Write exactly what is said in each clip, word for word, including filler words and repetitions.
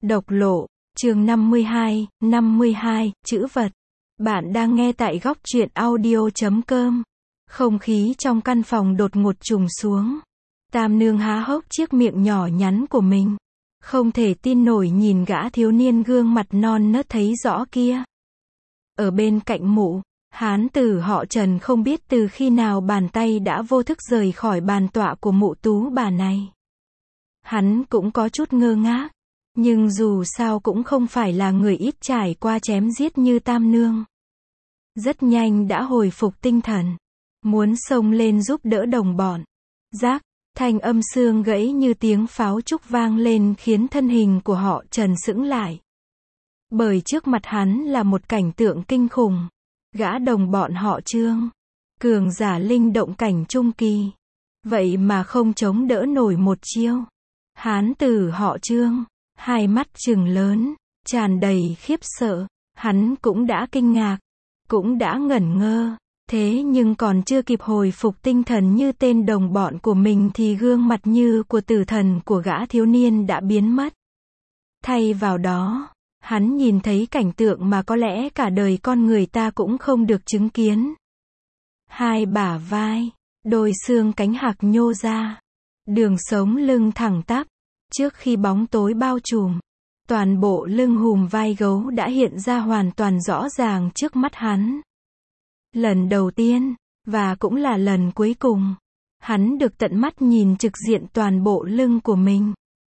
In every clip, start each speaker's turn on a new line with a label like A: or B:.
A: Độc lộ, chương năm mươi hai, năm mươi hai, chữ vật. Bạn đang nghe tại góc truyện audio chấm com. Không khí trong căn phòng đột ngột trùng xuống. Tam nương há hốc chiếc miệng nhỏ nhắn của mình. Không thể tin nổi nhìn gã thiếu niên gương mặt non nớt thấy rõ kia. Ở bên cạnh mụ, hán tử họ Trần không biết từ khi nào bàn tay đã vô thức rời khỏi bàn tọa của mụ tú bà này. Hắn cũng có chút ngơ ngác. Nhưng dù sao cũng không phải là người ít trải qua chém giết như Tam nương. Rất nhanh đã hồi phục tinh thần. Muốn xông lên giúp đỡ đồng bọn. Rác, thanh âm xương gãy như tiếng pháo trúc vang lên khiến thân hình của họ Trần sững lại. Bởi trước mặt hắn là một cảnh tượng kinh khủng. Gã đồng bọn họ Trương. Cường giả linh động cảnh trung kỳ. Vậy mà không chống đỡ nổi một chiêu. Hán tử họ Trương. Hai mắt trừng lớn, tràn đầy khiếp sợ, hắn cũng đã kinh ngạc, cũng đã ngẩn ngơ, thế nhưng còn chưa kịp hồi phục tinh thần như tên đồng bọn của mình thì gương mặt như của tử thần của gã thiếu niên đã biến mất. Thay vào đó, hắn nhìn thấy cảnh tượng mà có lẽ cả đời con người ta cũng không được chứng kiến. Hai bả vai, đôi xương cánh hạc nhô ra, đường sống lưng thẳng tắp. Trước khi bóng tối bao trùm, toàn bộ lưng hùm vai gấu đã hiện ra hoàn toàn rõ ràng trước mắt hắn. Lần đầu tiên, và cũng là lần cuối cùng, hắn được tận mắt nhìn trực diện toàn bộ lưng của mình.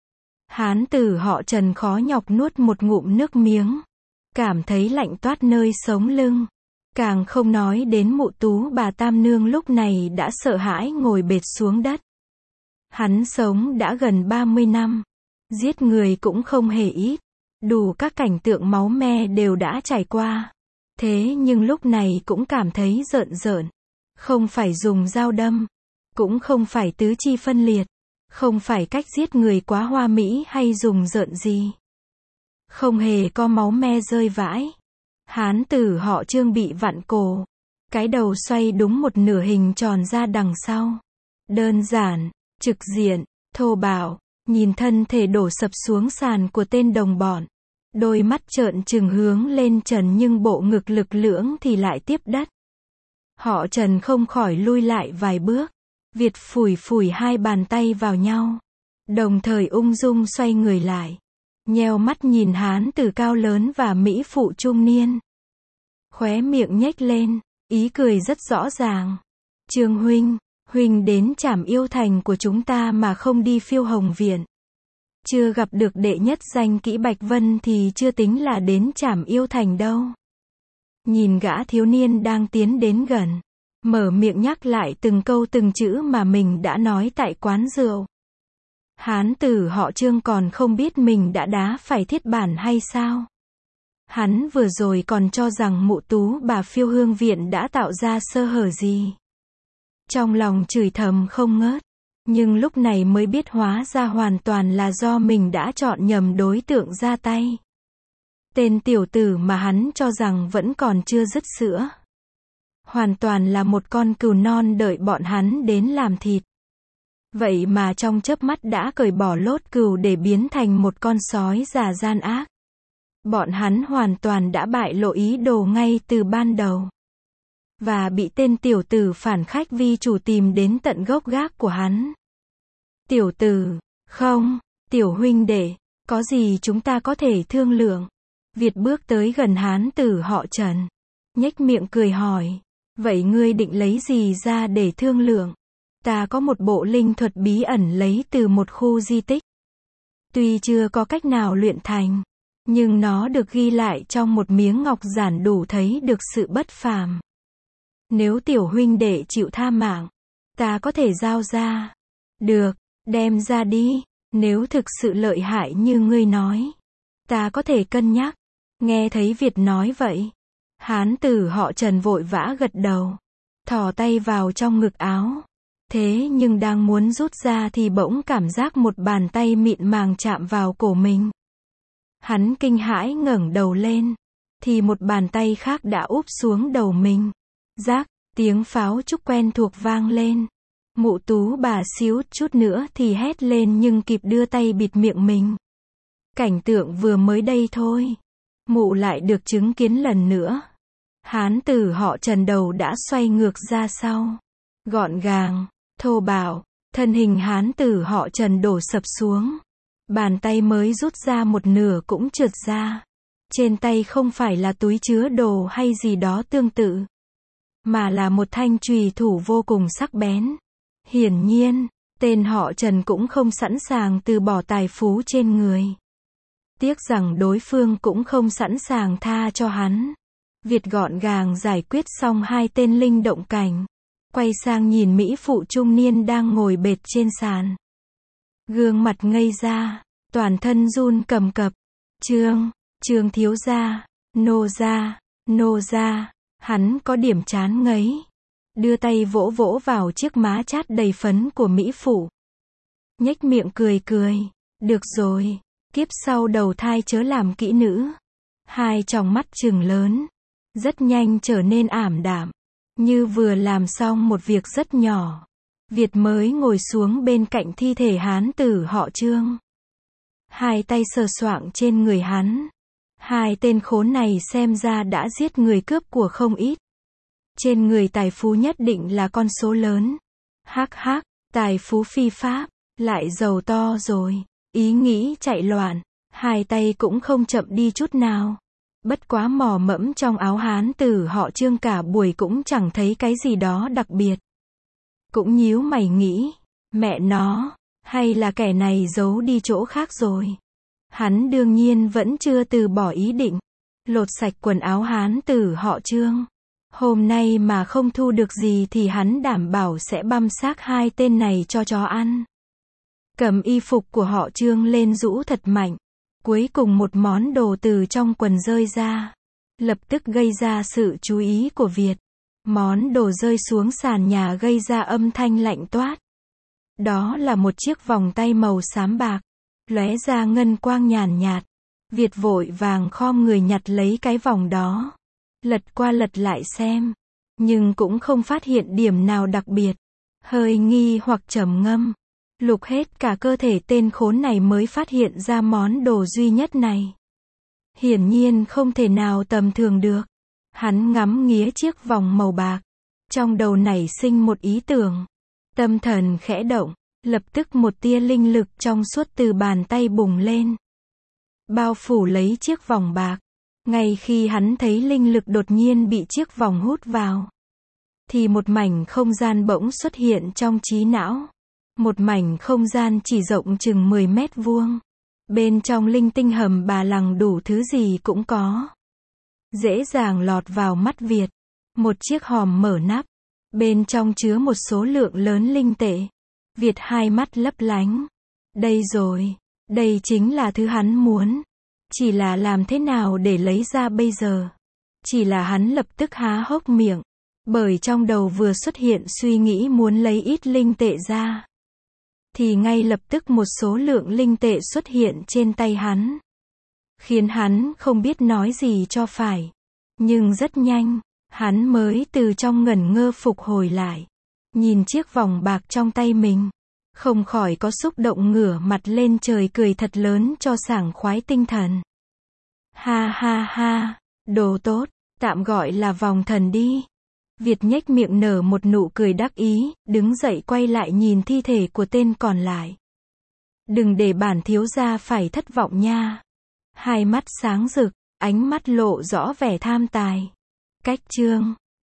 A: Hán tử họ Trần khó nhọc nuốt một ngụm nước miếng, cảm thấy lạnh toát nơi sống lưng. Càng không nói đến mụ tú bà Tam nương lúc này đã sợ hãi ngồi bệt xuống đất. Hắn sống đã gần ba mươi năm, giết người cũng không hề ít, đủ các cảnh tượng máu me đều đã trải qua. Thế nhưng lúc này cũng cảm thấy rợn rợn, không phải dùng dao đâm, cũng không phải tứ chi phân liệt, không phải cách giết người quá hoa mỹ hay dùng rợn gì. Không hề có máu me rơi vãi. Hán tử họ Trương bị vặn cổ, cái đầu xoay đúng một nửa hình tròn ra đằng sau. Đơn giản, trực diện, thô bạo, nhìn thân thể đổ sập xuống sàn của tên đồng bọn. Đôi mắt trợn trừng hướng lên Trần nhưng bộ ngực lực lưỡng thì lại tiếp đất. Họ Trần không khỏi lui lại vài bước. Việt phủi phủi hai bàn tay vào nhau. Đồng thời ung dung xoay người lại. Nheo mắt nhìn hán tử cao lớn và mỹ phụ trung niên. Khóe miệng nhếch lên, ý cười rất rõ ràng. Trương huynh. Huynh đến Trảm Yêu Thành của chúng ta mà không đi Phiêu Hồng Viện. Chưa gặp được đệ nhất danh Kỷ Bạch Vân thì chưa tính là đến Trảm Yêu Thành đâu. Nhìn gã thiếu niên đang tiến đến gần, mở miệng nhắc lại từng câu từng chữ mà mình đã nói tại quán rượu. Hán tử họ Trương còn không biết mình đã đá phải thiết bản hay sao. Hắn vừa rồi còn cho rằng mụ tú bà Phiêu Hương Viện đã tạo ra sơ hở gì. Trong lòng chửi thầm không ngớt, nhưng lúc này mới biết hóa ra hoàn toàn là do mình đã chọn nhầm đối tượng ra tay. Tên tiểu tử mà hắn cho rằng vẫn còn chưa dứt sữa. Hoàn toàn là một con cừu non đợi bọn hắn đến làm thịt. Vậy mà trong chớp mắt đã cởi bỏ lốt cừu để biến thành một con sói già gian ác. Bọn hắn hoàn toàn đã bại lộ ý đồ ngay từ ban đầu. Và bị tên tiểu tử phản khách vi chủ tìm đến tận gốc gác của hắn. Tiểu tử, không, tiểu huynh đệ, có gì chúng ta có thể thương lượng. Việt bước tới gần hán tử họ Trần. Nhếch miệng cười hỏi, vậy ngươi định lấy gì ra để thương lượng? Ta có một bộ linh thuật bí ẩn lấy từ một khu di tích. Tuy chưa có cách nào luyện thành, nhưng nó được ghi lại trong một miếng ngọc giản đủ thấy được sự bất phàm. Nếu tiểu huynh đệ chịu tha mạng, ta có thể giao ra. Được, đem ra đi, nếu thực sự lợi hại như ngươi nói. Ta có thể cân nhắc. Nghe thấy Việt nói vậy, hán tử họ Trần vội vã gật đầu. Thò tay vào trong ngực áo. Thế nhưng đang muốn rút ra thì bỗng cảm giác một bàn tay mịn màng chạm vào cổ mình. Hắn kinh hãi ngẩng đầu lên, thì một bàn tay khác đã úp xuống đầu mình. Rác, tiếng pháo trúc quen thuộc vang lên. Mụ tú bà xíu chút nữa thì hét lên nhưng kịp đưa tay bịt miệng mình. Cảnh tượng vừa mới đây thôi. Mụ lại được chứng kiến lần nữa. Hán tử họ Trần đầu đã xoay ngược ra sau. Gọn gàng, thô bạo, thân hình hán tử họ Trần đổ sập xuống. Bàn tay mới rút ra một nửa cũng trượt ra. Trên tay không phải là túi chứa đồ hay gì đó tương tự, mà là một thanh chùy thủ vô cùng sắc bén. Hiển nhiên, tên họ Trần cũng không sẵn sàng từ bỏ tài phú trên người. Tiếc rằng đối phương cũng không sẵn sàng tha cho hắn. Việt gọn gàng giải quyết xong hai tên linh động cảnh. Quay sang nhìn mỹ phụ trung niên đang ngồi bệt trên sàn. Gương mặt ngây ra, toàn thân run cầm cập. Trương, Trương thiếu gia, nô gia, nô gia, hắn có điểm chán ngấy. Đưa tay vỗ vỗ vào chiếc má chát đầy phấn của mỹ phụ. Nhếch miệng cười cười. Được rồi, kiếp sau đầu thai chớ làm kỹ nữ. Hai tròng mắt trừng lớn, rất nhanh trở nên ảm đạm, như vừa làm xong một việc rất nhỏ. Việt mới ngồi xuống bên cạnh thi thể hán tử họ Trương. Hai tay sờ soạng trên người hắn. Hai tên khốn này xem ra đã giết người cướp của không ít. Trên người tài phú nhất định là con số lớn. Hắc hắc, tài phú phi pháp, lại giàu to rồi. Ý nghĩ chạy loạn, hai tay cũng không chậm đi chút nào. Bất quá mò mẫm trong áo hán tử họ Trương cả buổi cũng chẳng thấy cái gì đó đặc biệt. Cũng nhíu mày nghĩ, mẹ nó, hay là kẻ này giấu đi chỗ khác rồi. Hắn đương nhiên vẫn chưa từ bỏ ý định. Lột sạch quần áo hán tử họ Trương. Hôm nay mà không thu được gì thì hắn đảm bảo sẽ băm xác hai tên này cho chó ăn. Cầm y phục của họ Trương lên rũ thật mạnh. Cuối cùng một món đồ từ trong quần rơi ra. Lập tức gây ra sự chú ý của Việt. Món đồ rơi xuống sàn nhà gây ra âm thanh lạnh toát. Đó là một chiếc vòng tay màu xám bạc. Lóe ra ngân quang nhàn nhạt. Việt vội vàng khom người nhặt lấy cái vòng đó. Lật qua lật lại xem. Nhưng cũng không phát hiện điểm nào đặc biệt. Hơi nghi hoặc trầm ngâm. Lục hết cả cơ thể tên khốn này mới phát hiện ra món đồ duy nhất này. Hiển nhiên không thể nào tầm thường được. Hắn ngắm nghía chiếc vòng màu bạc. Trong đầu nảy sinh một ý tưởng. Tâm thần khẽ động. Lập tức một tia linh lực trong suốt từ bàn tay bùng lên. Bao phủ lấy chiếc vòng bạc. Ngay khi hắn thấy linh lực đột nhiên bị chiếc vòng hút vào. Thì một mảnh không gian bỗng xuất hiện trong trí não. Một mảnh không gian chỉ rộng chừng mười mét vuông. Bên trong linh tinh hầm bà lằng đủ thứ gì cũng có. Dễ dàng lọt vào mắt Việt. Một chiếc hòm mở nắp. Bên trong chứa một số lượng lớn linh tệ. Việt hai mắt lấp lánh. Đây rồi. Đây chính là thứ hắn muốn. Chỉ là làm thế nào để lấy ra bây giờ. Chỉ là hắn lập tức há hốc miệng. Bởi trong đầu vừa xuất hiện suy nghĩ muốn lấy ít linh tệ ra. Thì ngay lập tức một số lượng linh tệ xuất hiện trên tay hắn. Khiến hắn không biết nói gì cho phải. Nhưng rất nhanh, hắn mới từ trong ngẩn ngơ phục hồi lại. Nhìn chiếc vòng bạc trong tay mình. Không khỏi có xúc động ngửa mặt lên trời cười thật lớn cho sảng khoái tinh thần. Ha ha ha, đồ tốt, tạm gọi là vòng thần đi. Việt nhếch miệng nở một nụ cười đắc ý, đứng dậy quay lại nhìn thi thể của tên còn lại. Đừng để bản thiếu gia phải thất vọng nha. Hai mắt sáng rực, ánh mắt lộ rõ vẻ tham tài. Cách Trương,